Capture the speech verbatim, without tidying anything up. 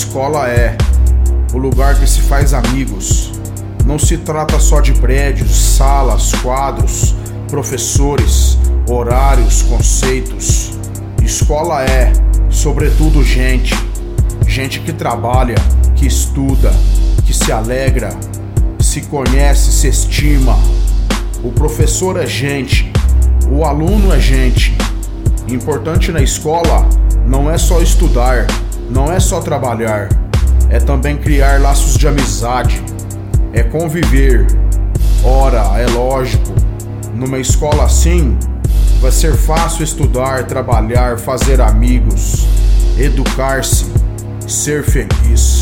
escola é o lugar que se faz amigos. Não se trata só de prédios, salas, quadros, professores, horários, conceitos. Escola é, sobretudo, gente. Gente que trabalha, que estuda, que se alegra, se conhece, se estima. O professor é gente, o aluno é gente. Importante na escola não é só estudar, não é só trabalhar, é também criar laços de amizade, é conviver. Ora, é lógico, numa escola assim, vai ser fácil estudar, trabalhar, fazer amigos, educar-se, ser feliz.